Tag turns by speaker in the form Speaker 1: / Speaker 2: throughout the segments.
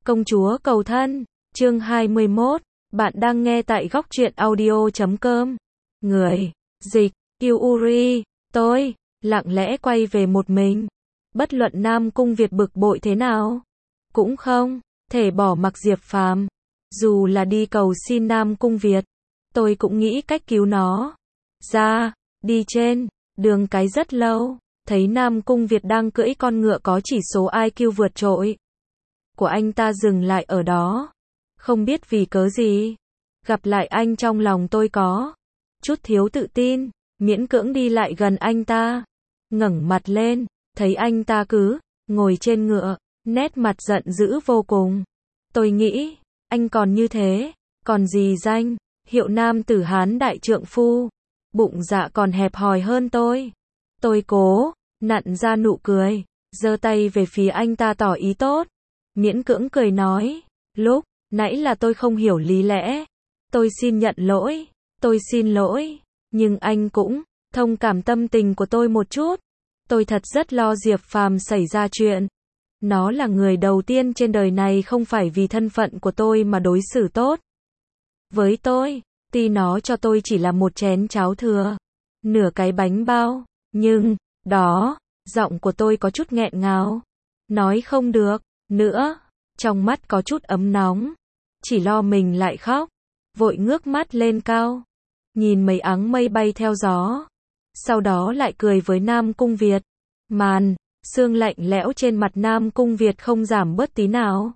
Speaker 1: Công chúa cầu thân, chương 21, bạn đang nghe tại góc truyện audio.com. Người, dịch, Yuri, tôi, lặng lẽ quay về một mình. Bất luận Nam Cung Việt bực bội thế nào, cũng không thể bỏ mặc Diệp Phàm. Dù là đi cầu xin Nam Cung Việt, tôi cũng nghĩ cách cứu nó. Ra, đi trên đường cái rất lâu, thấy Nam Cung Việt đang cưỡi con ngựa có chỉ số IQ vượt trội của anh ta dừng lại ở đó. Không biết vì cớ gì, gặp lại anh trong lòng tôi có chút thiếu tự tin, miễn cưỡng đi lại gần anh ta, ngẩng mặt lên, thấy anh ta cứ ngồi trên ngựa, nét mặt giận dữ vô cùng. Tôi nghĩ, anh còn như thế, còn gì danh hiệu nam tử Hán đại trượng phu, bụng dạ còn hẹp hòi hơn tôi. Tôi cố nặn ra nụ cười, giơ tay về phía anh ta tỏ ý tốt, miễn cưỡng cười nói, lúc nãy là tôi không hiểu lý lẽ, tôi xin nhận lỗi, tôi xin lỗi, nhưng anh cũng thông cảm tâm tình của tôi một chút. Tôi thật rất lo Diệp Phàm xảy ra chuyện. Nó là người đầu tiên trên đời này không phải vì thân phận của tôi mà đối xử tốt với tôi. Tuy nó cho tôi chỉ là một chén cháo thừa, nửa cái bánh bao, nhưng đó, giọng của tôi có chút nghẹn ngào, nói không được nữa, trong mắt có chút ấm nóng, chỉ lo mình lại khóc, vội ngước mắt lên cao, nhìn mấy áng mây bay theo gió, sau đó lại cười với Nam Cung Việt. Màn sương lạnh lẽo trên mặt Nam Cung Việt không giảm bớt tí nào.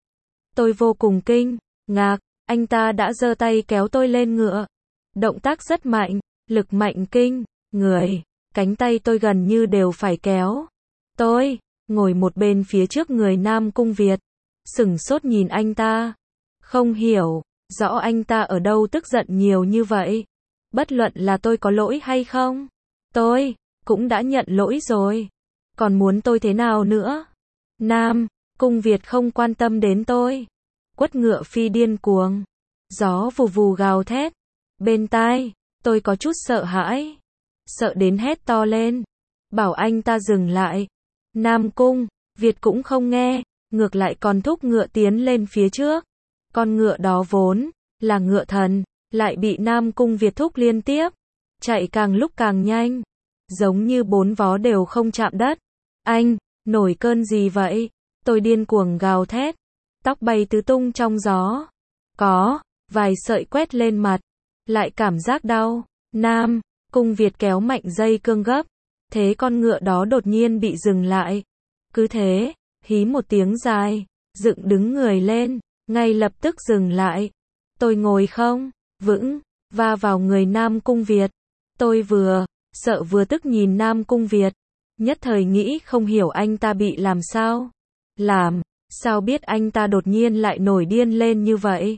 Speaker 1: Tôi vô cùng kinh ngạc, anh ta đã giơ tay kéo tôi lên ngựa, động tác rất mạnh, lực mạnh kinh người, cánh tay tôi gần như đều phải kéo. Tôi ngồi một bên phía trước người Nam Cung Việt, sửng sốt nhìn anh ta, không hiểu rõ anh ta ở đâu tức giận nhiều như vậy. Bất luận là tôi có lỗi hay không, tôi cũng đã nhận lỗi rồi, còn muốn tôi thế nào nữa? Nam Cung Việt không quan tâm đến tôi, quất ngựa phi điên cuồng, gió vù vù gào thét bên tai, tôi có chút sợ hãi, sợ đến hét to lên, bảo anh ta dừng lại. Nam Cung Việt cũng không nghe, ngược lại còn thúc ngựa tiến lên phía trước. Con ngựa đó vốn là ngựa thần, lại bị Nam Cung Việt thúc liên tiếp, chạy càng lúc càng nhanh, giống như bốn vó đều không chạm đất. Anh nổi cơn gì vậy? Tôi điên cuồng gào thét, tóc bay tứ tung trong gió, có vài sợi quét lên mặt, lại cảm giác đau. Nam Cung Việt kéo mạnh dây cương gấp, thế con ngựa đó đột nhiên bị dừng lại. Cứ thế, hí một tiếng dài, dựng đứng người lên, ngay lập tức dừng lại. Tôi ngồi không vững, va vào người Nam Cung Việt. Tôi vừa sợ vừa tức nhìn Nam Cung Việt, nhất thời nghĩ không hiểu anh ta bị làm sao. Làm sao biết anh ta đột nhiên lại nổi điên lên như vậy?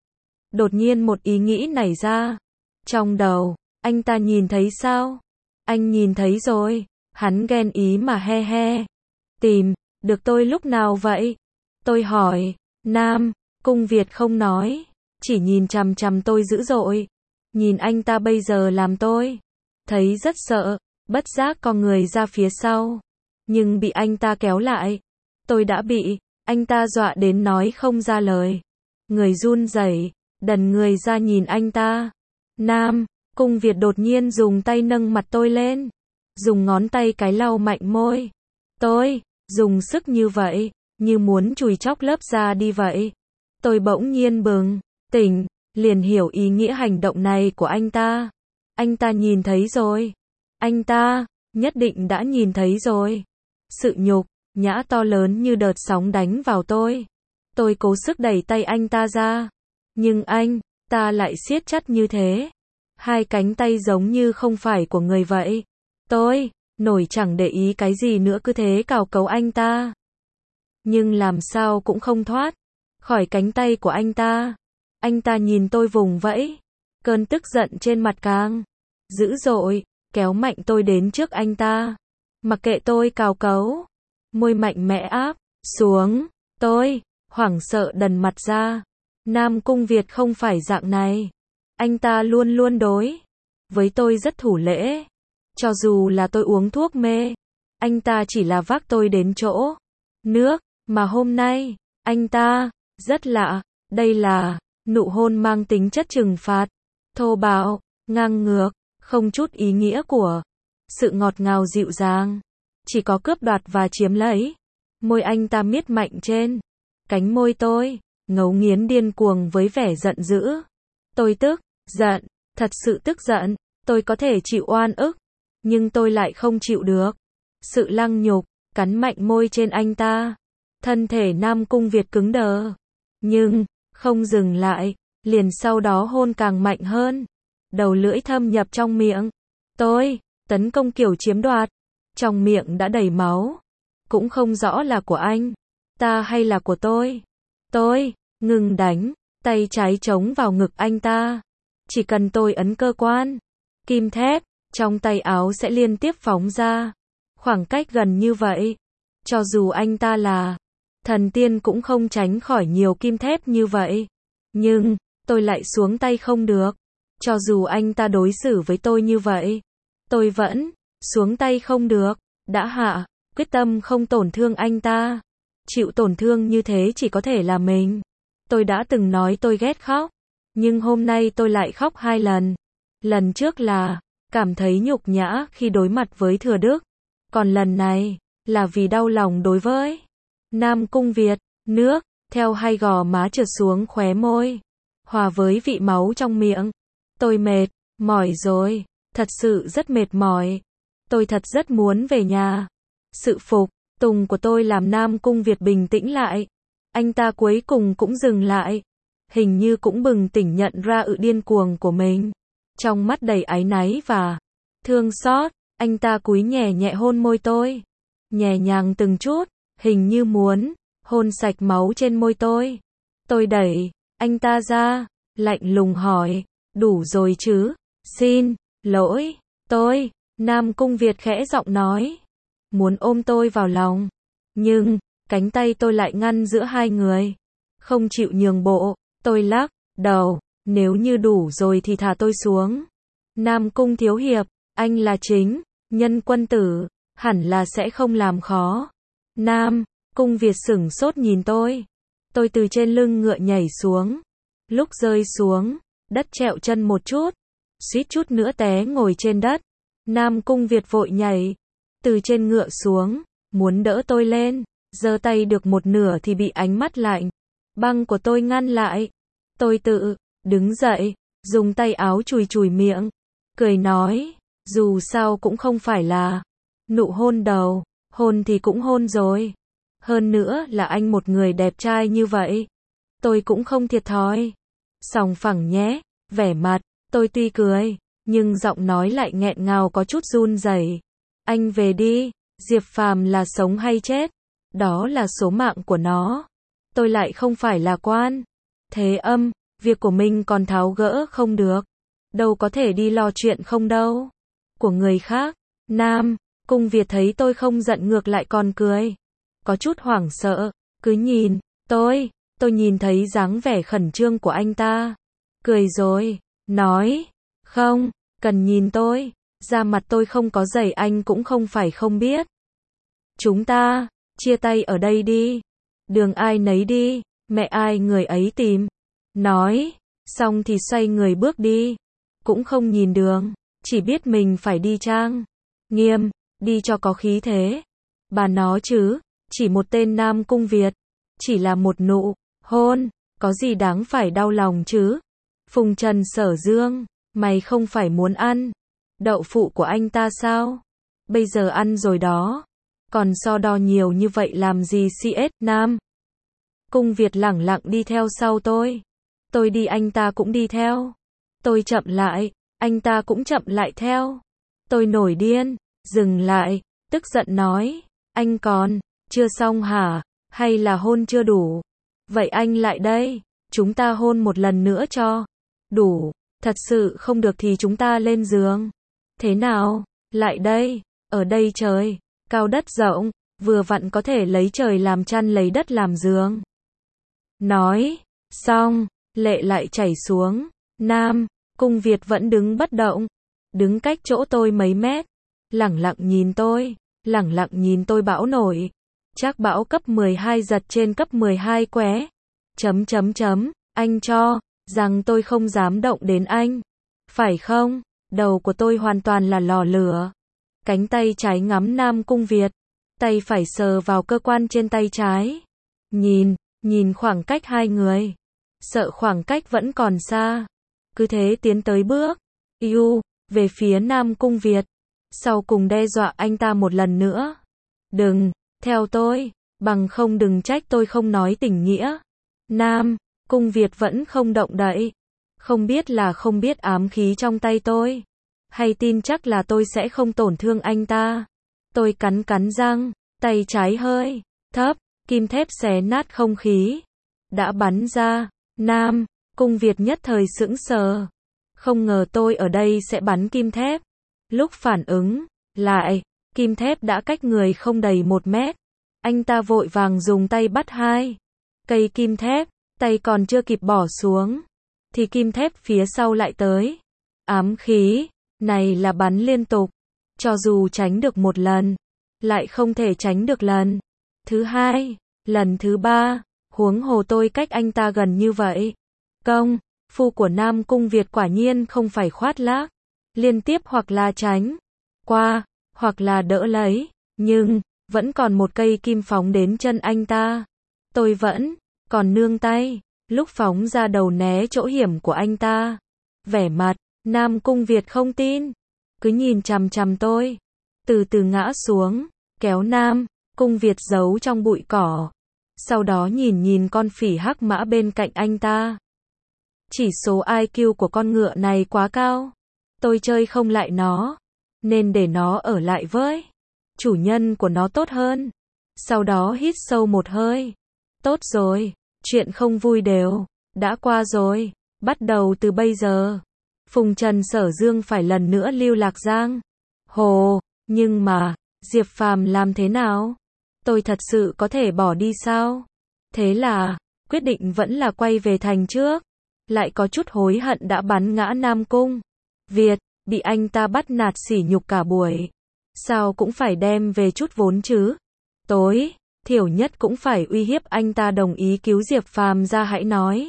Speaker 1: Đột nhiên một ý nghĩ nảy ra trong đầu, anh ta nhìn thấy sao? Anh nhìn thấy rồi, hắn ghen ý mà he he. Tìm được tôi lúc nào vậy? Tôi hỏi. Nam Cung Việt không nói, chỉ nhìn chằm chằm tôi dữ dội. Nhìn anh ta bây giờ làm tôi thấy rất sợ, bất giác co người ra phía sau, nhưng bị anh ta kéo lại. Tôi đã bị anh ta dọa đến nói không ra lời, người run rẩy, đần người ra nhìn anh ta. Nam Cung Việt đột nhiên dùng tay nâng mặt tôi lên, dùng ngón tay cái lau mạnh môi. Tôi dùng sức như vậy, như muốn chùi chóc lớp da đi vậy. Tôi bỗng nhiên bừng tỉnh, liền hiểu ý nghĩa hành động này của anh ta. Anh ta nhìn thấy rồi. Anh ta nhất định đã nhìn thấy rồi. Sự nhục nhã to lớn như đợt sóng đánh vào tôi. Tôi cố sức đẩy tay anh ta ra, nhưng anh ta lại siết chặt như thế. Hai cánh tay giống như không phải của người vậy. Tôi nổi chẳng để ý cái gì nữa, cứ thế cào cấu anh ta, nhưng làm sao cũng không thoát khỏi cánh tay của anh ta. Anh ta nhìn tôi vùng vẫy, cơn tức giận trên mặt càng dữ dội, kéo mạnh tôi đến trước anh ta, mặc kệ tôi cào cấu, môi mạnh mẽ áp xuống. Tôi hoảng sợ đần mặt ra. Nam Cung Việt không phải dạng này, anh ta luôn luôn đối với tôi rất thủ lễ. Cho dù là tôi uống thuốc mê, anh ta chỉ là vác tôi đến chỗ nước mà hôm nay Anh ta, rất lạ, đây là, nụ hôn mang tính chất trừng phạt, thô bạo, ngang ngược, không chút ý nghĩa của sự ngọt ngào dịu dàng, chỉ có cướp đoạt và chiếm lấy. Môi anh ta miết mạnh trên cánh môi tôi, ngấu nghiến điên cuồng với vẻ giận dữ. Tôi tức giận, thật sự tức giận, tôi có thể chịu oan ức, nhưng tôi lại không chịu được sự lăng nhục, cắn mạnh môi trên anh ta. Thân thể Nam Cung Việt cứng đờ, nhưng không dừng lại, liền sau đó hôn càng mạnh hơn. Đầu lưỡi thâm nhập trong miệng. Tôi tấn công kiểu chiếm đoạt, trong miệng đã đầy máu, cũng không rõ là của anh ta hay là của tôi. Tôi ngừng đánh, tay trái chống vào ngực anh ta. Chỉ cần tôi ấn cơ quan kim thép, trong tay áo sẽ liên tiếp phóng ra. Khoảng cách gần như vậy, cho dù anh ta là thần tiên cũng không tránh khỏi nhiều kim thép như vậy. Nhưng, tôi lại xuống tay không được. Cho dù anh ta đối xử với tôi như vậy, tôi vẫn xuống tay không được. Đã hạ quyết tâm không tổn thương anh ta. Chịu tổn thương như thế chỉ có thể là mình. Tôi đã từng nói tôi ghét khóc, nhưng hôm nay tôi lại khóc 2 lần. Lần trước là cảm thấy nhục nhã khi đối mặt với Thừa Đức, còn lần này là vì đau lòng đối với Nam Cung Việt. Nước theo hai gò má trượt xuống khóe môi, hòa với vị máu trong miệng. Tôi mệt mỏi rồi, thật sự rất mệt mỏi. Tôi thật rất muốn về nhà. Sự phục tùng của tôi làm Nam Cung Việt bình tĩnh lại. Anh ta cuối cùng cũng dừng lại, hình như cũng bừng tỉnh nhận ra điên cuồng của mình. Trong mắt đầy áy náy và thương xót, anh ta cúi nhẹ nhẹ hôn môi tôi, nhẹ nhàng từng chút, hình như muốn hôn sạch máu trên môi tôi. Tôi đẩy anh ta ra, lạnh lùng hỏi, đủ rồi chứ? Xin lỗi, tôi. Nam Cung Việt khẽ giọng nói, muốn ôm tôi vào lòng, nhưng cánh tay tôi lại ngăn giữa hai người, không chịu nhường bộ. Tôi lắc đầu, nếu như đủ rồi thì thả tôi xuống. Nam Cung thiếu hiệp, anh là chính nhân quân tử, hẳn là sẽ không làm khó. Nam Cung Việt sửng sốt nhìn tôi. Tôi từ trên lưng ngựa nhảy xuống. Lúc rơi xuống, đất trẹo chân một chút, suýt chút nữa té ngồi trên đất. Nam Cung Việt vội nhảy từ trên ngựa xuống, muốn đỡ tôi lên, giơ tay được một nửa thì bị ánh mắt lạnh băng của tôi ngăn lại. Tôi tự đứng dậy, dùng tay áo chùi chùi miệng, cười nói, dù sao cũng không phải là nụ hôn đầu, hôn thì cũng hôn rồi. Hơn nữa là anh một người đẹp trai như vậy, tôi cũng không thiệt thòi. Sòng phẳng nhé. Vẻ mặt tôi tuy cười, nhưng giọng nói lại nghẹn ngào có chút run rẩy. Anh về đi, Diệp Phàm là sống hay chết, đó là số mạng của nó. Tôi lại không phải là quan thế âm, việc của mình còn tháo gỡ không được, đâu có thể đi lo chuyện không đâu của người khác. Nam Cung Việt thấy tôi không giận ngược lại còn cười, có chút hoảng sợ, cứ nhìn tôi nhìn thấy dáng vẻ khẩn trương của anh ta, cười rồi nói, không cần nhìn tôi, da mặt tôi không có dày anh cũng không phải không biết. Chúng ta chia tay ở đây đi, đường ai nấy đi, mẹ ai người ấy tìm. Nói xong thì xoay người bước đi, cũng không nhìn đường, chỉ biết mình phải đi trang nghiêm, đi cho có khí thế. Bà nó chứ, chỉ một tên Nam Cung Việt, chỉ là một nụ hôn, có gì đáng phải đau lòng chứ? Phùng Trần Sở Dương, mày không phải muốn ăn đậu phụ của anh ta sao? Bây giờ ăn rồi đó, còn so đo nhiều như vậy làm gì? CS Nam Cung Việt lẳng lặng đi theo sau tôi. Tôi đi anh ta cũng đi theo. Tôi chậm lại, anh ta cũng chậm lại theo. Tôi nổi điên, dừng lại, tức giận nói, anh còn chưa xong hả? Hay là hôn chưa đủ? Vậy anh lại đây, chúng ta hôn một lần nữa cho đủ. Thật sự không được thì chúng ta lên giường. Thế nào? Lại đây, ở đây trời cao đất rộng, vừa vặn có thể lấy trời làm chăn lấy đất làm giường. Nói xong, lệ lại chảy xuống. Nam Cung Việt vẫn đứng bất động, đứng cách chỗ tôi mấy mét, lẳng lặng nhìn tôi bão nổi. Trác Bão cấp 12 giật trên cấp 12 qué. Anh cho rằng tôi không dám động đến anh. Phải không? Đầu của tôi hoàn toàn là lò lửa. Cánh tay trái ngắm Nam Cung Việt. Tay phải sờ vào cơ quan trên tay trái. Nhìn khoảng cách hai người. Sợ khoảng cách vẫn còn xa. Cứ thế tiến tới bước. Về phía Nam Cung Việt. Sau cùng đe dọa anh ta một lần nữa. Đừng, theo tôi, bằng không đừng trách tôi không nói tình nghĩa. Nam Cung Việt vẫn không động đậy. Không biết là không biết ám khí trong tay tôi. Hay tin chắc là tôi sẽ không tổn thương anh ta. Tôi cắn răng, tay trái hơi thấp, kim thép xé nát không khí. Đã bắn ra, Nam Cung Việt nhất thời sững sờ. Không ngờ tôi ở đây sẽ bắn kim thép. Lúc phản ứng lại, kim thép đã cách người không đầy 1 mét. Anh ta vội vàng dùng tay bắt 2 cây kim thép, tay còn chưa kịp bỏ xuống, thì kim thép phía sau lại tới. Ám khí này là bắn liên tục, cho dù tránh được 1 lần, lại không thể tránh được lần thứ 2, lần thứ 3, huống hồ tôi cách anh ta gần như vậy. Công phu của Nam Cung Việt quả nhiên không phải khoác lác, liên tiếp hoặc là tránh qua, hoặc là đỡ lấy, nhưng vẫn còn 1 cây kim phóng đến chân anh ta. Tôi vẫn còn nương tay, lúc phóng ra đầu né chỗ hiểm của anh ta. Vẻ mặt Nam Cung Việt không tin, cứ nhìn chằm chằm tôi, từ từ ngã xuống, kéo Nam Cung Việt giấu trong bụi cỏ. Sau đó nhìn con phỉ hắc mã bên cạnh anh ta. Chỉ số IQ của con ngựa này quá cao, tôi chơi không lại nó, nên để nó ở lại với chủ nhân của nó tốt hơn. Sau đó hít sâu một hơi. Tốt rồi, chuyện không vui đều đã qua rồi. Bắt đầu từ bây giờ, Phùng Trần Sở Dương phải lần nữa lưu lạc giang hồ. Nhưng mà, Diệp Phàm làm thế nào? Tôi thật sự có thể bỏ đi sao? Thế là, quyết định vẫn là quay về thành trước. Lại có chút hối hận đã bắn ngã Nam Cung Việt, bị anh ta bắt nạt sỉ nhục cả buổi. Sao cũng phải đem về chút vốn chứ. Tối thiểu nhất cũng phải uy hiếp anh ta đồng ý cứu Diệp Phàm ra hãy nói.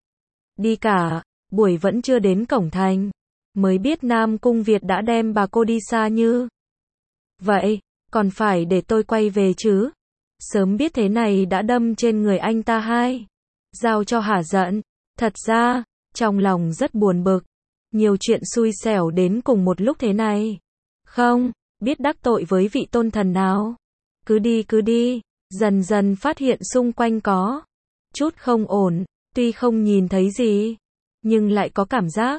Speaker 1: Đi cả buổi vẫn chưa đến cổng thành, mới biết Nam Cung Việt đã đem bà cô đi xa như vậy, còn phải để tôi quay về chứ. Sớm biết thế này đã đâm trên người anh ta 2 dao cho hả giận. Thật ra, trong lòng rất buồn bực. Nhiều chuyện xui xẻo đến cùng một lúc thế này. Không biết đắc tội với vị tôn thần nào. Cứ đi, dần dần phát hiện xung quanh có chút không ổn, tuy không nhìn thấy gì, nhưng lại có cảm giác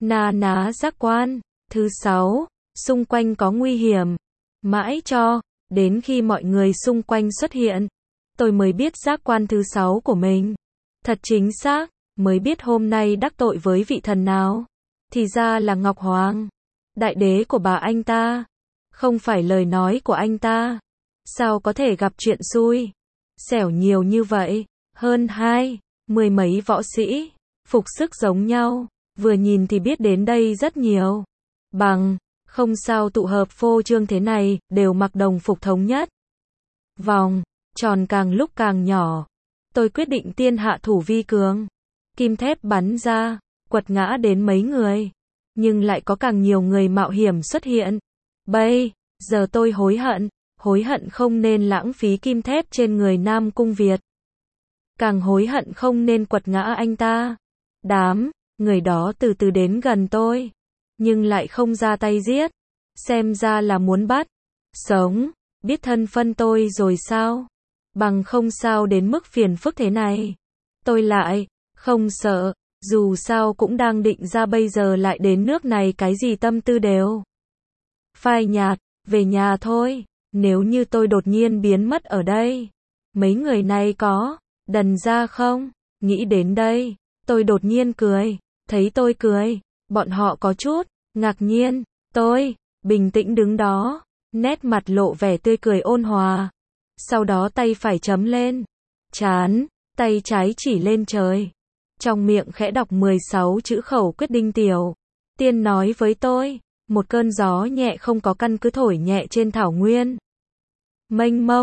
Speaker 1: ná giác quan. Thứ 6, xung quanh có nguy hiểm. Mãi cho đến khi mọi người xung quanh xuất hiện, tôi mới biết giác quan thứ 6 của mình. Thật chính xác, mới biết hôm nay đắc tội với vị thần nào. Thì ra là Ngọc Hoàng, đại đế của bà anh ta. Không phải lời nói của anh ta. Sao có thể gặp chuyện xui xẻo nhiều như vậy? Hơn 20 mấy võ sĩ, phục sức giống nhau, vừa nhìn thì biết đến đây rất nhiều. Bằng không sao tụ hợp phô trương thế này, đều mặc đồng phục thống nhất. Vòng tròn càng lúc càng nhỏ. Tôi quyết định tiên hạ thủ vi cường. Kim thép bắn ra, quật ngã đến mấy người. Nhưng lại có càng nhiều người mạo hiểm xuất hiện. Bây giờ tôi hối hận không nên lãng phí kim thép trên người Nam Cung Việt. Càng hối hận không nên quật ngã anh ta. Đám người đó từ từ đến gần tôi, nhưng lại không ra tay giết. Xem ra là muốn bắt sống, biết thân phân tôi rồi sao? Bằng không sao đến mức phiền phức thế này. Tôi lại không sợ, dù sao cũng đang định ra bây giờ lại đến nước này cái gì tâm tư đều phai nhạt, về nhà thôi. Nếu như tôi đột nhiên biến mất ở đây, mấy người này có đần ra không? Nghĩ đến đây, tôi đột nhiên cười. Thấy tôi cười, bọn họ có chút ngạc nhiên. Tôi bình tĩnh đứng đó, nét mặt lộ vẻ tươi cười ôn hòa. Sau đó tay phải chấm lên trán, tay trái chỉ lên trời. Trong miệng khẽ đọc 16 chữ khẩu quyết đinh tiểu tiên nói với tôi. Một cơn gió nhẹ không có căn cứ thổi nhẹ trên thảo nguyên mênh mông.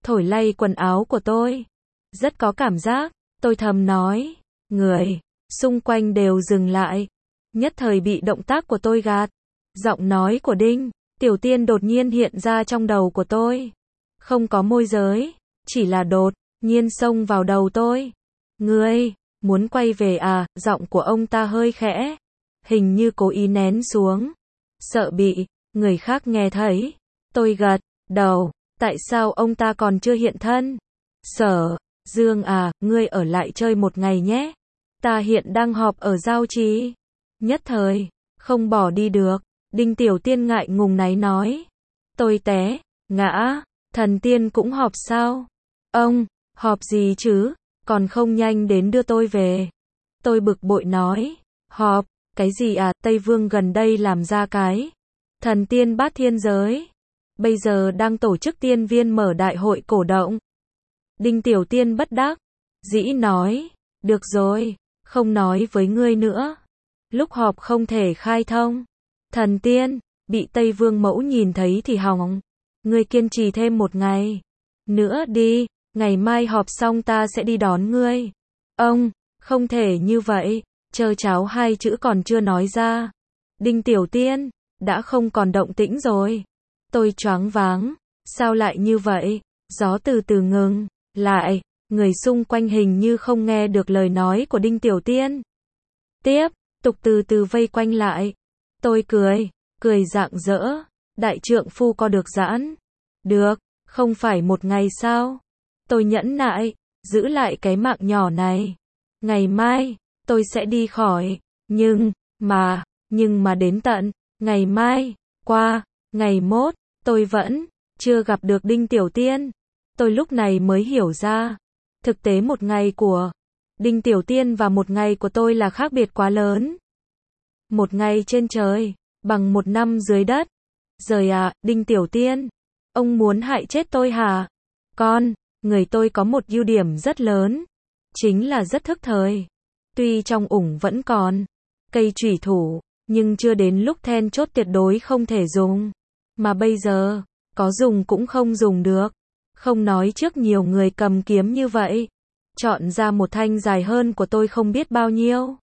Speaker 1: thổi lay quần áo của tôi. Rất có cảm giác, tôi thầm nói. Người xung quanh đều dừng lại. Nhất thời bị động tác của tôi gạt. Giọng nói của Đinh Tiểu Tiên đột nhiên hiện ra trong đầu của tôi. Không có môi giới, chỉ là đột nhiên xông vào đầu tôi. Ngươi muốn quay về à? Giọng của ông ta hơi khẽ, hình như cố ý nén xuống, sợ bị người khác nghe thấy. Tôi gật đầu. Tại sao ông ta còn chưa hiện thân? Sở Dương à, ngươi ở lại chơi một ngày nhé. Ta hiện đang họp ở Giao Trì. Nhất thời không bỏ đi được. Đinh Tiểu Tiên ngại ngùng náy nói. Tôi té ngã. Thần tiên cũng họp sao? Ông họp gì chứ? Còn không nhanh đến đưa tôi về. Tôi bực bội nói. Họp cái gì à? Tây Vương gần đây làm ra cái thần tiên bát thiên giới. Bây giờ đang tổ chức tiên viên mở đại hội cổ động. Đinh Tiểu Tiên bất đắc dĩ nói. Được rồi, không nói với ngươi nữa. Lúc họp không thể khai thông. Thần tiên bị Tây Vương mẫu nhìn thấy thì hỏng. Ngươi kiên trì thêm một ngày nữa đi. Ngày mai họp xong ta sẽ đi đón ngươi. Ông không thể như vậy. Trơ cháo hai chữ còn chưa nói ra. Đinh Tiểu Tiên đã không còn động tĩnh rồi. Tôi choáng váng. Sao lại như vậy? Gió từ từ ngừng lại. Người xung quanh hình như không nghe được lời nói của Đinh Tiểu Tiên. Tiếp tục từ từ vây quanh lại. Tôi cười rạng rỡ. Đại trượng phu co được giãn. Được, không phải một ngày sao? Tôi nhẫn nại, giữ lại cái mạng nhỏ này. Ngày mai, tôi sẽ đi khỏi. Nhưng mà đến tận ngày mai, qua ngày mốt, tôi vẫn chưa gặp được Đinh Tiểu Tiên. Tôi lúc này mới hiểu ra, thực tế một ngày của Đinh Tiểu Tiên và một ngày của tôi là khác biệt quá lớn. Một ngày trên trời, bằng một năm dưới đất. Giời à, Đinh Tiểu Tiên, ông muốn hại chết tôi hả? Người tôi có một ưu điểm rất lớn, chính là rất thức thời. Tuy trong ủng vẫn còn cây chủy thủ, nhưng chưa đến lúc then chốt tuyệt đối không thể dùng. Mà bây giờ, có dùng cũng không dùng được. Không nói trước nhiều người cầm kiếm như vậy. Chọn ra một thanh dài hơn của tôi không biết bao nhiêu.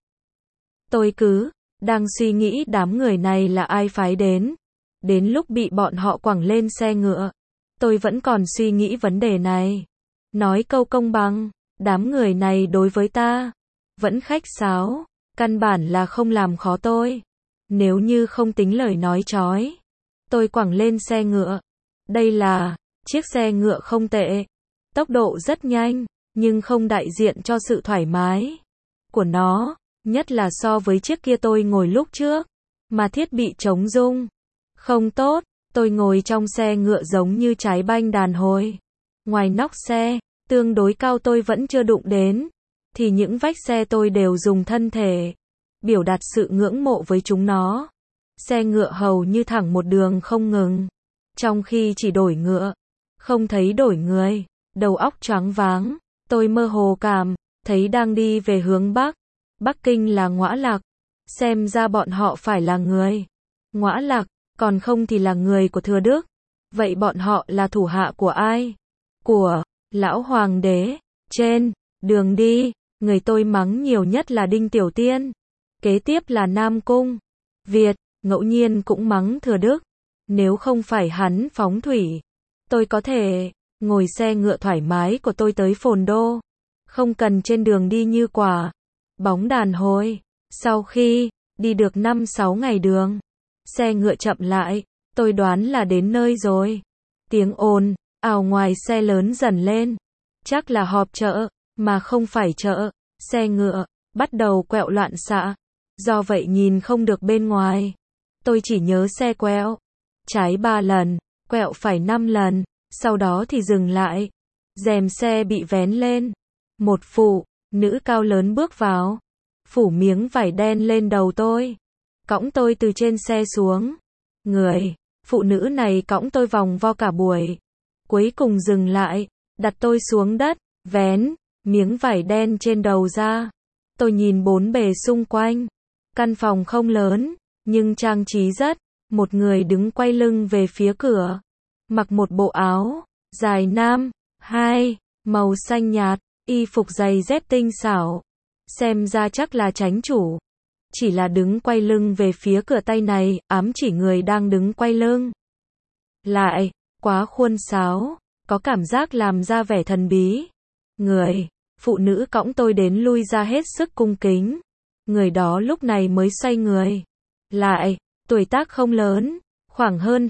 Speaker 1: Tôi cứ đang suy nghĩ đám người này là ai phái đến. Đến lúc bị bọn họ quẳng lên xe ngựa, tôi vẫn còn suy nghĩ vấn đề này. Nói câu công bằng, đám người này đối với ta vẫn khách sáo, căn bản là không làm khó tôi. Nếu như không tính lời nói chói, tôi quẳng lên xe ngựa. Đây là chiếc xe ngựa không tệ, tốc độ rất nhanh, nhưng không đại diện cho sự thoải mái của nó, nhất là so với chiếc kia tôi ngồi lúc trước, mà thiết bị chống rung không tốt. Tôi ngồi trong xe ngựa giống như trái banh đàn hồi. Ngoài nóc xe, tương đối cao tôi vẫn chưa đụng đến, thì những vách xe tôi đều dùng thân thể biểu đạt sự ngưỡng mộ với chúng nó. Xe ngựa hầu như thẳng một đường không ngừng, trong khi chỉ đổi ngựa, không thấy đổi người. Đầu óc choáng váng, tôi mơ hồ cảm thấy đang đi về hướng Bắc. Bắc Kinh là Ngõa Lạc, xem ra bọn họ phải là người Ngõa Lạc, còn không thì là người của Thừa Đức. Vậy bọn họ là thủ hạ của ai? Của lão hoàng đế. Trên đường đi, người tôi mắng nhiều nhất là Đinh Tiểu Tiên. Kế tiếp là Nam Cung Việt, ngẫu nhiên cũng mắng Thừa Đức. Nếu không phải hắn phóng thủy, tôi có thể ngồi xe ngựa thoải mái của tôi tới Phồn Đô, không cần trên đường đi như quả bóng đàn hồi. Sau khi đi được 5-6 ngày đường, xe ngựa chậm lại, tôi đoán là đến nơi rồi. Tiếng ồn ào ngoài xe lớn dần lên. Chắc là họp chợ, mà không phải chợ. Xe ngựa bắt đầu quẹo loạn xạ, do vậy nhìn không được bên ngoài. Tôi chỉ nhớ xe quẹo trái 3 lần, quẹo phải 5 lần, sau đó thì dừng lại. Rèm xe bị vén lên. Một phụ nữ cao lớn bước vào, phủ miếng vải đen lên đầu tôi, cõng tôi từ trên xe xuống. Người phụ nữ này cõng tôi vòng vo cả buổi, cuối cùng dừng lại, đặt tôi xuống đất, vén miếng vải đen trên đầu ra. Tôi nhìn bốn bề xung quanh. Căn phòng không lớn, nhưng trang trí rất. Một người đứng quay lưng về phía cửa, mặc một bộ áo dài nam, 2. Màu xanh nhạt, y phục giày dép tinh xảo. Xem ra chắc là chánh chủ. Chỉ là đứng quay lưng về phía cửa tay này, ám chỉ người đang đứng quay lưng. Lại, quá khuôn sáo, có cảm giác làm ra vẻ thần bí. Người, phụ nữ cõng tôi đến lui ra hết sức cung kính. Người đó lúc này mới xoay người. Lại, tuổi tác không lớn, khoảng hơn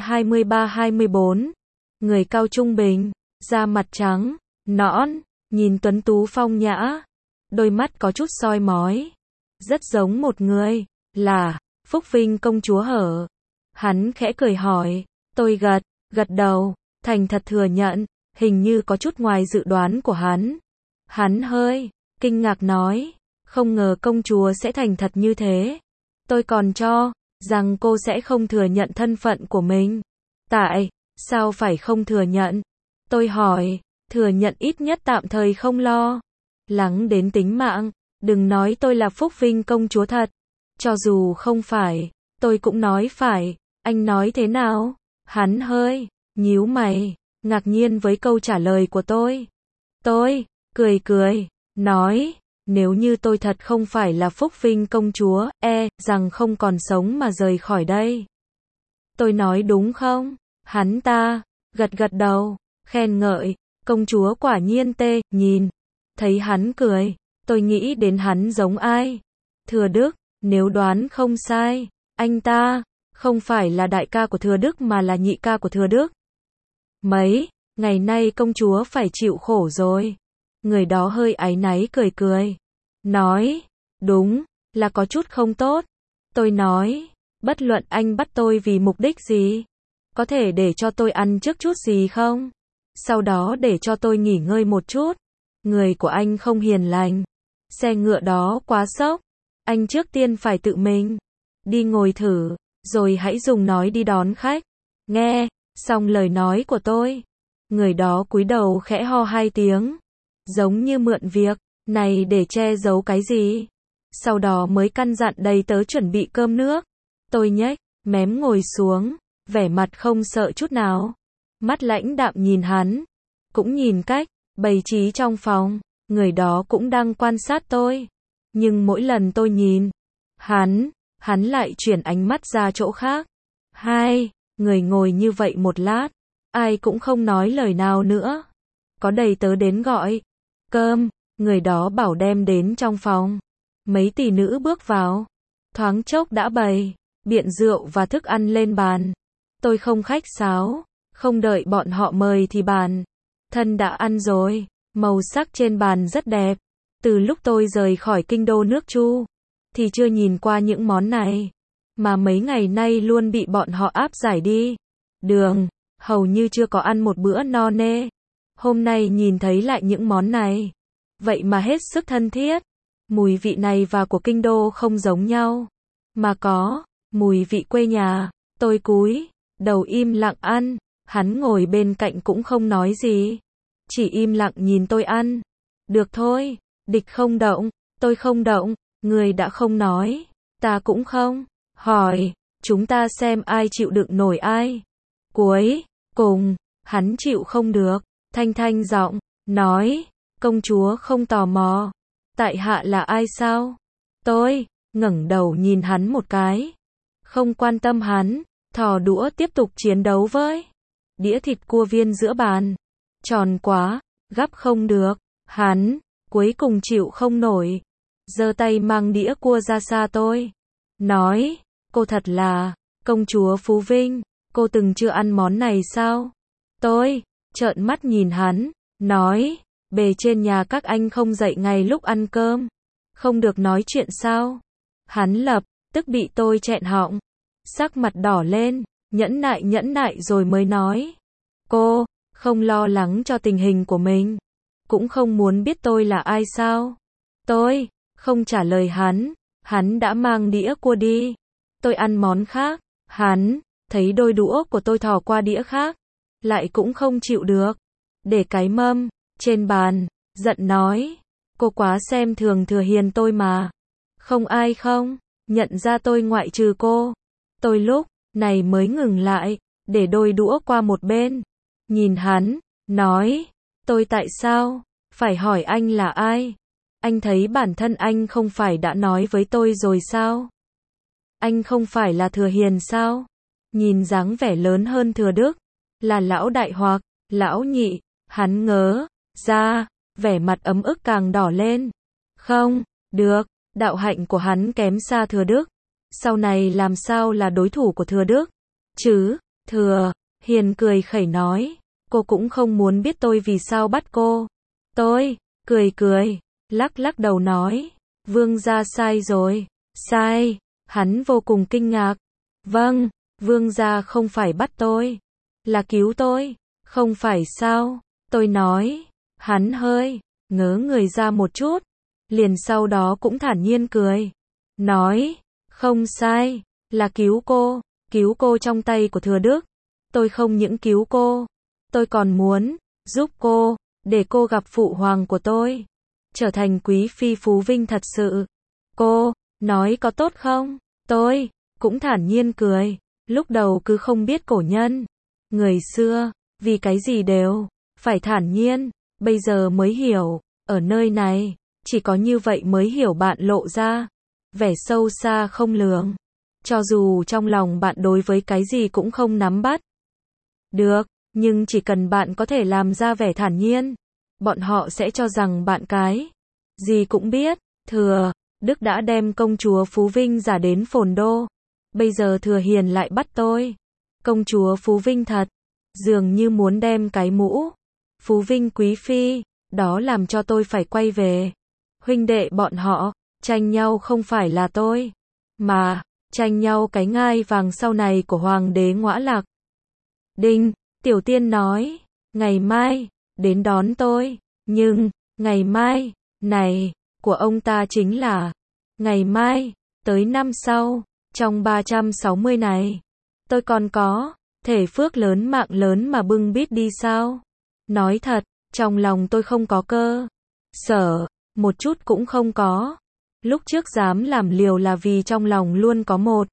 Speaker 1: 23-24. Người cao trung bình, da mặt trắng, nõn, nhìn tuấn tú phong nhã. Đôi mắt có chút soi mói. Rất giống một người, là Phúc Vinh công chúa hở. Hắn khẽ cười hỏi, tôi gật đầu, thành thật thừa nhận, hình như có chút ngoài dự đoán của hắn. Hắn hơi kinh ngạc nói, không ngờ công chúa sẽ thành thật như thế. Tôi còn cho rằng cô sẽ không thừa nhận thân phận của mình. Tại sao phải không thừa nhận? Tôi hỏi, thừa nhận ít nhất tạm thời không lo lắng đến tính mạng. Đừng nói tôi là Phúc Vinh công chúa thật. Cho dù không phải, tôi cũng nói phải. Anh nói thế nào? Hắn hơi nhíu mày, ngạc nhiên với câu trả lời của tôi. Tôi cười, nói, nếu như tôi thật không phải là Phúc Vinh công chúa, rằng không còn sống mà rời khỏi đây. Tôi nói đúng không? Hắn ta gật đầu, khen ngợi, công chúa quả nhiên tê, nhìn. Thấy hắn cười, tôi nghĩ đến hắn giống ai? Thừa Đức, nếu đoán không sai, anh ta không phải là đại ca của Thừa Đức mà là nhị ca của Thừa Đức. Mấy ngày nay công chúa phải chịu khổ rồi. Người đó hơi áy náy cười, nói, đúng, là có chút không tốt. Tôi nói, bất luận anh bắt tôi vì mục đích gì, có thể để cho tôi ăn trước chút gì không? Sau đó để cho tôi nghỉ ngơi một chút. Người của anh không hiền lành. Xe ngựa đó quá sốc. Anh trước tiên phải tự mình đi ngồi thử, rồi hãy dùng nói đi đón khách. Nghe xong lời nói của tôi, người đó cúi đầu khẽ ho 2 tiếng, giống như mượn việc này để che giấu cái gì. Sau đó mới căn dặn đầy tớ chuẩn bị cơm nước. Tôi nhếch mém ngồi xuống, vẻ mặt không sợ chút nào. Mắt lãnh đạm nhìn hắn, cũng nhìn cách bày trí trong phòng. Người đó cũng đang quan sát tôi. Nhưng mỗi lần tôi nhìn hắn lại chuyển ánh mắt ra chỗ khác. Hai người ngồi như vậy một lát, ai cũng không nói lời nào nữa. Có đầy tớ đến gọi cơm, người đó bảo đem đến trong phòng. Mấy tỷ nữ bước vào, thoáng chốc đã bày biện rượu và thức ăn lên bàn. Tôi không khách sáo, không đợi bọn họ mời thì bản thân đã ăn rồi. Màu sắc trên bàn rất đẹp. Từ lúc tôi rời khỏi kinh đô nước Chu, thì chưa nhìn qua những món này. Mà mấy ngày nay luôn bị bọn họ áp giải đi đường, hầu như chưa có ăn một bữa no nê. Hôm nay nhìn thấy lại những món này, vậy mà hết sức thân thiết. Mùi vị này và của kinh đô không giống nhau, mà có mùi vị quê nhà. Tôi cúi đầu im lặng ăn, hắn ngồi bên cạnh cũng không nói gì, chỉ im lặng nhìn tôi ăn. Được thôi, địch không động, tôi không động, người đã không nói, ta cũng không hỏi, chúng ta xem ai chịu đựng nổi ai. Cuối cùng, hắn chịu không được, thanh giọng nói, công chúa không tò mò, tại hạ là ai sao? Tôi ngẩng đầu nhìn hắn một cái, không quan tâm hắn, thò đũa tiếp tục chiến đấu với đĩa thịt cua viên giữa bàn. Tròn quá, gắp không được. Hắn cuối cùng chịu không nổi, giơ tay mang đĩa cua ra xa tôi, nói, cô thật là công chúa Phú Vinh, cô từng chưa ăn món này sao? Tôi trợn mắt nhìn hắn, nói, bề trên nhà các anh không dạy ngày lúc ăn cơm, không được nói chuyện sao? Hắn lập tức bị tôi chẹn họng, sắc mặt đỏ lên, nhẫn nại rồi mới nói, cô không lo lắng cho tình hình của mình, cũng không muốn biết tôi là ai sao? Tôi không trả lời hắn đã mang đĩa cua đi. Tôi ăn món khác, hắn thấy đôi đũa của tôi thò qua đĩa khác, lại cũng không chịu được, để cái mâm trên bàn, giận nói, cô quá xem thường Thừa Hiền tôi mà. Không ai không nhận ra tôi ngoại trừ cô. Tôi lúc này mới ngừng lại, để đôi đũa qua một bên, nhìn hắn, nói, Tôi tại sao phải hỏi anh là ai? Anh thấy bản thân anh không phải đã nói với tôi rồi sao? Anh không phải là Thừa Hiền sao? Nhìn dáng vẻ lớn hơn Thừa Đức, là lão đại hoặc lão nhị, hắn ngớ ra, vẻ mặt ấm ức càng đỏ lên. Không, được, đạo hạnh của hắn kém xa Thừa Đức. Sau này làm sao là đối thủ của Thừa Đức? Chứ, Thừa Hiền cười khẩy nói, cô cũng không muốn biết tôi vì sao bắt cô. Tôi cười, lắc lắc đầu nói, Vương gia sai rồi. Sai? Hắn vô cùng kinh ngạc. Vâng, Vương gia không phải bắt tôi, là cứu tôi, không phải sao? Tôi nói. Hắn hơi ngớ người ra một chút, liền sau đó cũng thản nhiên cười, nói, không sai, là cứu cô trong tay của Thừa Đức. Tôi không những cứu cô, tôi còn muốn giúp cô, để cô gặp phụ hoàng của tôi, trở thành quý phi phú vinh thật sự. Cô nói có tốt không? Tôi cũng thản nhiên cười, lúc đầu cứ không biết cổ nhân người xưa vì cái gì đều phải thản nhiên, bây giờ mới hiểu, ở nơi này chỉ có như vậy mới hiểu bạn lộ ra vẻ sâu xa không lường. Cho dù trong lòng bạn đối với cái gì cũng không nắm bắt được, nhưng chỉ cần bạn có thể làm ra vẻ thản nhiên, bọn họ sẽ cho rằng bạn cái gì cũng biết. Thừa Đức đã đem công chúa Phú Vinh giả đến Phồn Đô, bây giờ Thừa Hiền lại bắt tôi. Công chúa Phú Vinh thật, dường như muốn đem cái mũ Phú Vinh quý phi, đó làm cho tôi phải quay về. Huynh đệ bọn họ, tranh nhau không phải là tôi, mà tranh nhau cái ngai vàng sau này của Hoàng đế Ngõa Lạc. Đinh, Tiểu Tiên nói, ngày mai, đến đón tôi, nhưng, ngày mai, này, của ông ta chính là, ngày mai, tới năm sau, trong 360 này, tôi còn có, thể phước lớn mạng lớn mà bưng bít đi sao? Nói thật, trong lòng tôi không có cơ sở, một chút cũng không có. Lúc trước dám làm liều là vì trong lòng luôn có một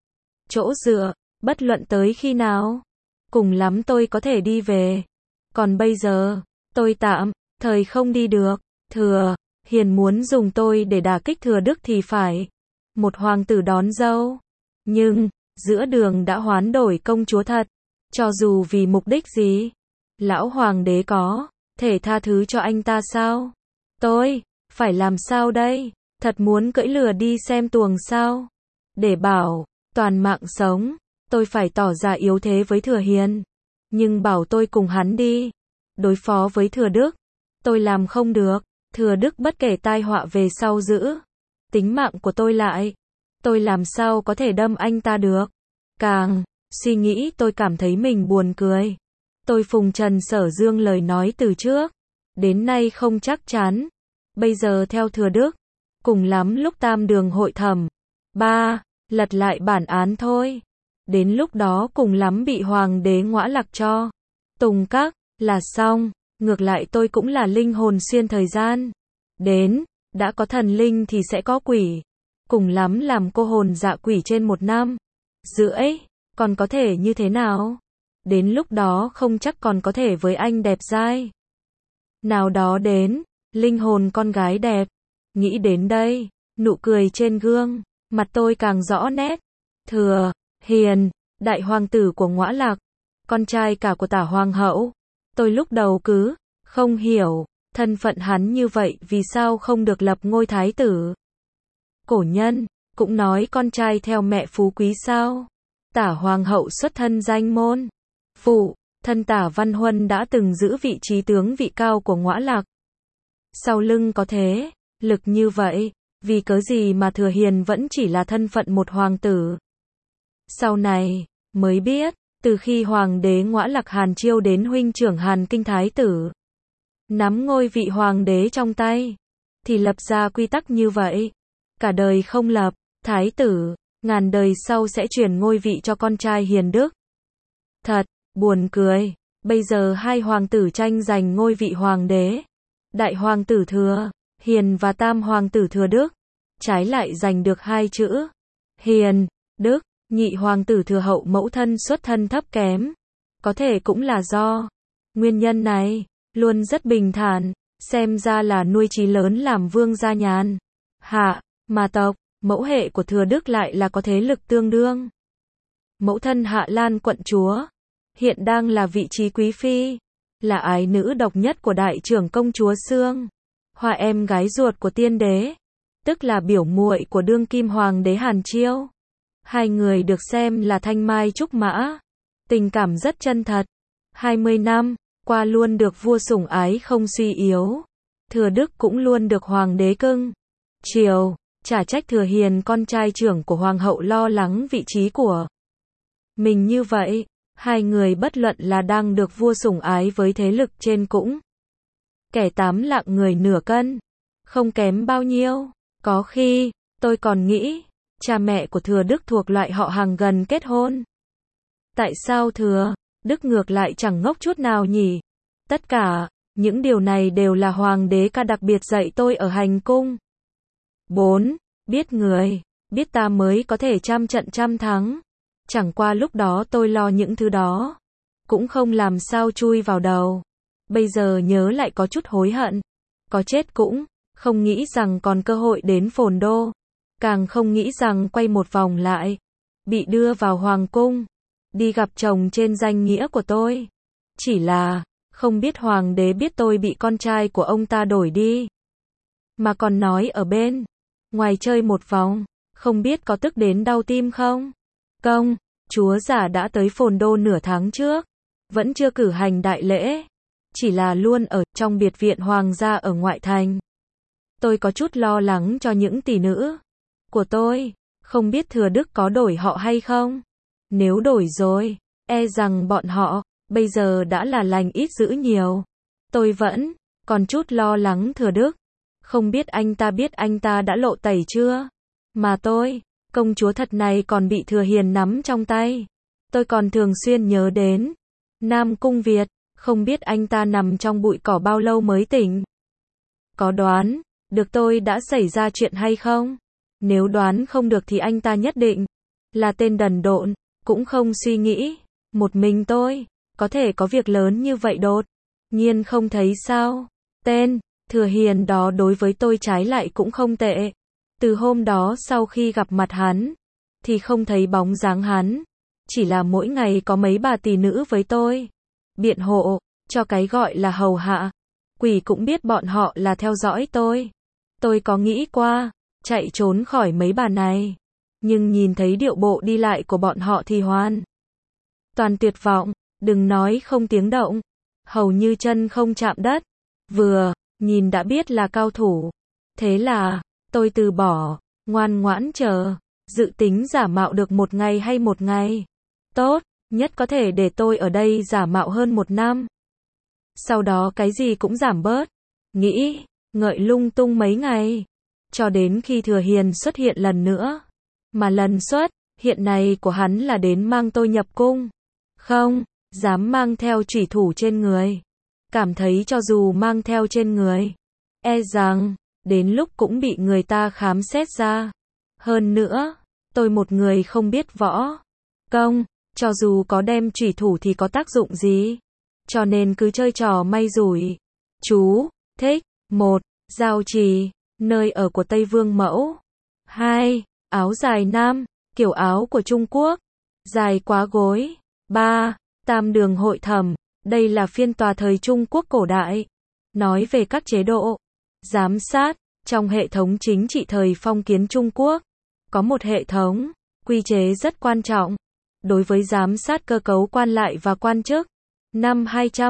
Speaker 1: chỗ dựa, bất luận tới khi nào, cùng lắm tôi có thể đi về. Còn bây giờ, tôi tạm thời không đi được. Thừa Hiền muốn dùng tôi để đả kích Thừa Đức thì phải. Một hoàng tử đón dâu, nhưng giữa đường đã hoán đổi công chúa thật. Cho dù vì mục đích gì, lão hoàng đế có thể tha thứ cho anh ta sao? Tôi phải làm sao đây? Thật muốn cưỡi lừa đi xem tuồng sao? Để bảo toàn mạng sống, tôi phải tỏ ra yếu thế với Thừa Hiền. Nhưng bảo tôi cùng hắn đi đối phó với Thừa Đức, tôi làm không được. Thừa Đức bất kể tai họa về sau giữ tính mạng của tôi lại, tôi làm sao có thể đâm anh ta được? Càng suy nghĩ tôi cảm thấy mình buồn cười. Tôi phùng trần Sở Dương lời nói từ trước đến nay không chắc chắn. Bây giờ theo Thừa Đức, cùng lắm lúc tam đường hội thẩm, lật lại bản án thôi. Đến lúc đó cùng lắm bị Hoàng đế Ngõa Lạc cho tùng các là xong. Ngược lại tôi cũng là linh hồn xuyên thời gian. Đến, đã có thần linh thì sẽ có quỷ. Cùng lắm làm cô hồn dạ quỷ trên 1 năm rưỡi, còn có thể như thế nào? Đến lúc đó không chắc còn có thể với anh đẹp dai nào đó đến, linh hồn con gái đẹp. Nghĩ đến đây, nụ cười trên gương mặt tôi càng rõ nét. Thừa Hiền, đại hoàng tử của Ngõa Lạc, con trai cả của Tả hoàng hậu. Tôi lúc đầu cứ không hiểu, thân phận hắn như vậy vì sao không được lập ngôi thái tử? Cổ nhân cũng nói con trai theo mẹ phú quý sao? Tả hoàng hậu xuất thân danh môn phụ, thân Tả Văn Huân đã từng giữ vị trí tướng vị cao của Ngõa Lạc. Sau lưng có thế lực như vậy, vì cớ gì mà Thừa Hiền vẫn chỉ là thân phận một hoàng tử? Sau này mới biết, từ khi Hoàng đế Ngõa Lạc Hàn Chiêu đến huynh trưởng Hàn Kinh Thái tử nắm ngôi vị hoàng đế trong tay, thì lập ra quy tắc như vậy. Cả đời không lập thái tử, ngàn đời sau sẽ truyền ngôi vị cho con trai hiền đức. Thật buồn cười, bây giờ hai hoàng tử tranh giành ngôi vị hoàng đế. Đại hoàng tử Thừa Hiền và tam hoàng tử Thừa Đức, trái lại giành được 2 chữ Hiền Đức. Nhị hoàng tử Thừa Hậu mẫu thân xuất thân thấp kém, có thể cũng là do nguyên nhân này. luôn rất bình thản, xem ra là nuôi chí lớn làm vương gia nhàn. Hạ, mà tộc, mẫu hệ của Thừa Đức lại là có thế lực tương đương. Mẫu thân Hạ Lan quận chúa, hiện đang là vị trí quý phi, là ái nữ độc nhất của đại trưởng công chúa Sương, Hoa em gái ruột của tiên đế, tức là biểu muội của đương kim hoàng đế Hàn Chiêu. Hai người được xem là thanh mai trúc mã, tình cảm rất chân thật. 20 năm qua luôn được vua sủng ái không suy yếu. Thừa Đức cũng luôn được hoàng đế cưng chiều, chả trách Thừa Hiền con trai trưởng của hoàng hậu lo lắng vị trí của mình như vậy. Hai người bất luận là đang được vua sủng ái với thế lực trên cũng kẻ 8 lạng người nửa cân, không kém bao nhiêu. Có khi tôi còn nghĩ cha mẹ của Thừa Đức thuộc loại họ hàng gần kết hôn. Tại sao Thừa Đức ngược lại chẳng ngốc chút nào nhỉ? Tất cả những điều này đều là hoàng đế ca đặc biệt dạy tôi ở hành cung. 4. Biết người, biết ta mới có thể trăm trận trăm thắng. Chẳng qua lúc đó tôi lo những thứ đó, cũng không làm sao chui vào đầu. Bây giờ nhớ lại có chút hối hận. Có chết cũng không nghĩ rằng còn cơ hội đến Phồn Đô. Càng không nghĩ rằng quay một vòng lại, bị đưa vào hoàng cung, đi gặp chồng trên danh nghĩa của tôi. Chỉ là không biết hoàng đế biết tôi bị con trai của ông ta đổi đi, mà còn nói ở bên ngoài chơi một vòng, không biết có tức đến đau tim không? Công chúa giả đã tới Phồn Đô nửa tháng trước, vẫn chưa cử hành đại lễ, chỉ là luôn ở trong biệt viện hoàng gia ở ngoại thành. Tôi có chút lo lắng cho những tỷ nữ của tôi, không biết Thừa Đức có đổi họ hay không? Nếu đổi rồi, e rằng bọn họ bây giờ đã là lành ít dữ nhiều. Tôi vẫn còn chút lo lắng Thừa Đức, không biết anh ta đã lộ tẩy chưa? Mà tôi, công chúa thật này còn bị Thừa Hiền nắm trong tay. Tôi còn thường xuyên nhớ đến Nam Cung Việt, không biết anh ta nằm trong bụi cỏ bao lâu mới tỉnh. Có đoán được tôi đã xảy ra chuyện hay không? Nếu đoán không được thì anh ta nhất định là tên đần độn, cũng không suy nghĩ. Một mình tôi có thể có việc lớn như vậy đột nhiên không thấy sao? Tên Thừa Hiền đó đối với tôi trái lại cũng không tệ. Từ hôm đó sau khi gặp mặt hắn, thì không thấy bóng dáng hắn. Chỉ là mỗi ngày có mấy bà tỷ nữ với tôi biện hộ cho cái gọi là hầu hạ. Quỷ cũng biết bọn họ là theo dõi tôi. Tôi có nghĩ qua chạy trốn khỏi mấy bà này, nhưng nhìn thấy điệu bộ đi lại của bọn họ thì hoàn toàn tuyệt vọng, đừng nói không tiếng động, hầu như chân không chạm đất, vừa nhìn đã biết là cao thủ. Thế là tôi từ bỏ, ngoan ngoãn chờ, dự tính giả mạo được một ngày hay một ngày. Tốt nhất có thể để tôi ở đây giả mạo hơn 1 năm. Sau đó cái gì cũng giảm bớt, nghĩ ngợi lung tung mấy ngày, cho đến khi Thừa Hiền xuất hiện lần nữa. Mà lần xuất hiện này của hắn là đến mang tôi nhập cung, không dám mang theo chủy thủ trên người. Cảm thấy cho dù mang theo trên người, e rằng đến lúc cũng bị người ta khám xét ra. Hơn nữa, tôi một người không biết võ công, cho dù có đem chủy thủ thì có tác dụng gì. Cho nên cứ chơi trò may rủi. Chú thích: 1. Giao trì, nơi ở của Tây Vương mẫu. 2. Áo dài nam, kiểu áo của Trung Quốc, dài quá gối. 3. Tam đường hội thẩm, đây là phiên tòa thời Trung Quốc cổ đại, nói về các chế độ giám sát trong hệ thống chính trị thời phong kiến Trung Quốc. Có một hệ thống quy chế rất quan trọng đối với giám sát cơ cấu quan lại và quan chức. Năm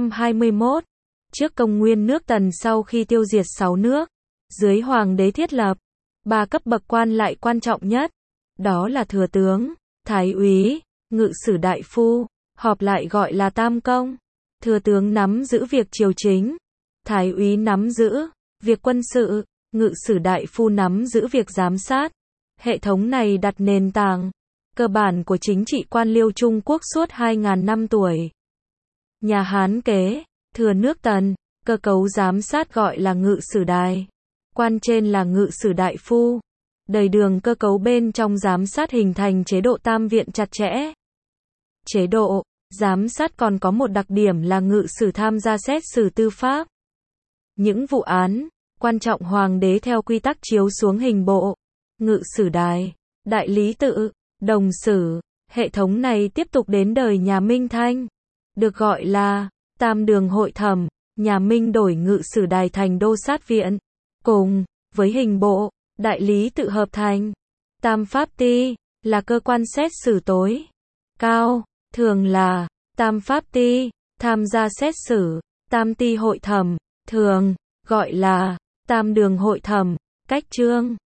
Speaker 1: 221 trước công nguyên, nước Tần sau khi tiêu diệt 6 nước dưới hoàng đế thiết lập 3 cấp bậc quan lại quan trọng nhất, đó là thừa tướng, thái úy, ngự sử đại phu, họp lại gọi là tam công. Thừa tướng nắm giữ việc triều chính, thái úy nắm giữ việc quân sự, ngự sử đại phu nắm giữ việc giám sát. Hệ thống này đặt nền tảng cơ bản của chính trị quan liêu Trung Quốc suốt 2.000 năm tuổi. Nhà Hán kế thừa nước Tần, cơ cấu giám sát gọi là ngự sử đài, quan trên là ngự sử đại phu. Đời Đường cơ cấu bên trong giám sát hình thành chế độ tam viện chặt chẽ. Chế độ Giám sát còn có một đặc điểm là ngự sử tham gia xét xử tư pháp. Những vụ án quan trọng hoàng đế theo quy tắc chiếu xuống hình bộ, ngự sử đài, đại lý tự, đồng sử. Hệ thống này tiếp tục đến đời nhà Minh Thanh, được gọi là Tam Đường Hội Thẩm. Nhà Minh đổi ngự sử đài thành đô sát viện, cùng với hình bộ, đại lý tự hợp thành Tam Pháp Ty, là cơ quan xét xử tối cao, thường là Tam Pháp Ty, tham gia xét xử. Tam Ty hội thẩm, thường gọi là Tam Đường Hội Thẩm. Cách chương